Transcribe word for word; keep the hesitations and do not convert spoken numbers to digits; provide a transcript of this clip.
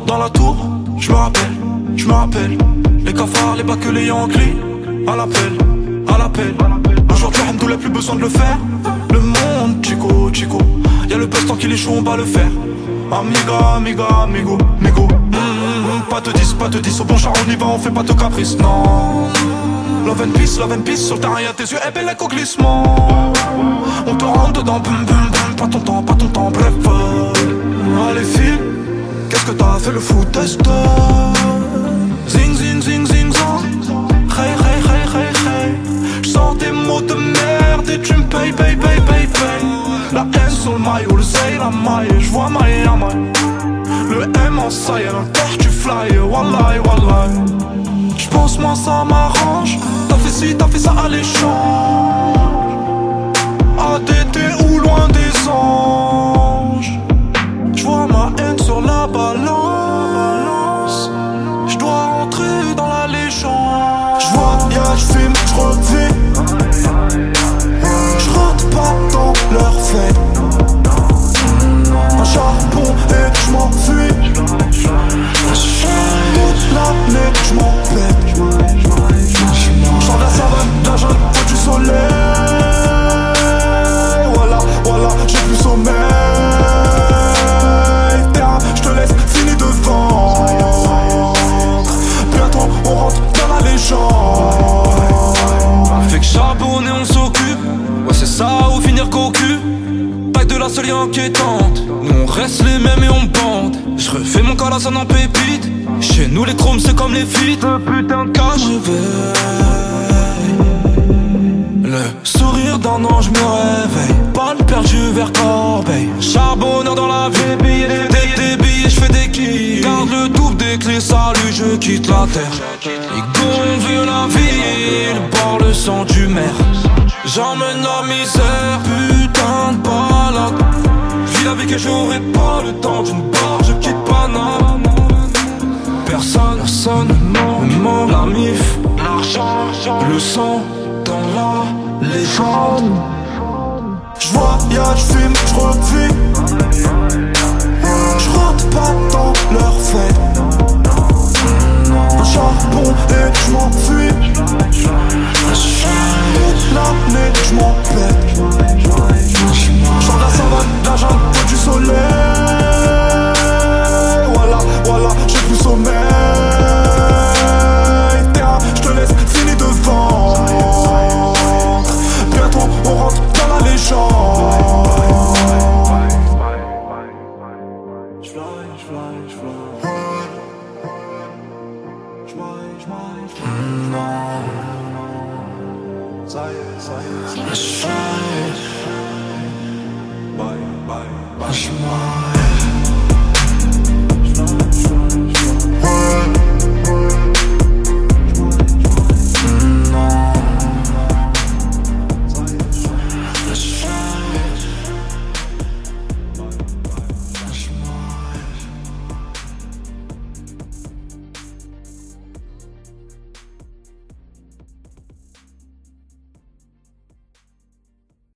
dans la tour, je me rappelle, je me rappelle. Les cafards, les bacs, les Yankees, à l'appel, à l'appel. Aujourd'hui, Hamdoullah, plus besoin de le faire. Le monde, chico, chico. Y'a le buzz tant qu'il est chaud, on va le faire. Amiga, amiga, amigo, amigo. Mmh, pas de dix, pas de dix. Au bon char, on y va, on fait pas de caprice, non. Love and peace, love and peace. Sur le terrain, y'a tes yeux, et belle au glissement. On te rentre dedans, boum, boum, boum. Pas ton temps, pas ton temps, bref. Allez, file. Qu'est-ce que t'as fait le foot test? Zing, zing, zing, zing, zang. Hey, hey, hey, hey, hey. J'sors des mots de merde et tu me payes, payes, payes, payes, payes. La haine sur le maillot, le zay, la maille. J'vois maille à maille. Le M en saille, à l'enterre tu fly. Wallahi, wallahi. J'pense moi ça m'arrange. T'as fait ci, t'as fait ça à l'échange. A D T ou loin des anges. J'vois ma haine sur la balance. J'dois rentrer dans la légende. J'voyage, j'fume, j'revis. J'rentre pas dans leur fête. Un charbon et j'm'enfuis. Toute l'année j'm'en pète. J'sors de la savane, de la jungle, faut du soleil. Voilà, voilà, j'ai plus sommeil. Terrain, j'te laisse, fini de vendre. Bientôt on rentre dans la légende. Fait que charbonner on s'occupe. Ouais c'est ça ou finir cocu. Pas que de la seule inquiétante. Nous on reste les mêmes et on bande. Je refais mon corps là ça n'en pépite. Chez nous les chromes c'est comme les feats. Putain de cash. Le sourire d'un ange me réveille. Balle perdue vers Corbeil. Charbonneur dans la vie. Des, des billets j'fais des kills. Garde le double des clés, salut je quitte la terre. Ils gonflent la ville. Boire le sang du maire. J'emmène la misère. Putain de balade. J'vis la vie que j'aurai pas le temps d'une barre. Je quitte Paname. Personne, personne ne manque. La mif, l'argent, le sang dans la légende. J'voyage, j'fume, j'revis. J'rentre pas dans leur fête. Un charbon et j'm'enfuis. Toute l'année j'm'en pète. J'sors de la savane, de la jungle, faut du soleil. Voilà, voilà, j'ai plus sommeil. Terrain, j'te laisse, fini de vendre. Bientôt on rentre dans la légende. J'fly, j'fly, j'fly. J'fly, j'fly, j'fly. Non. Ça y est, ça y est. J'fly. Bye, bye, bye. J'fly.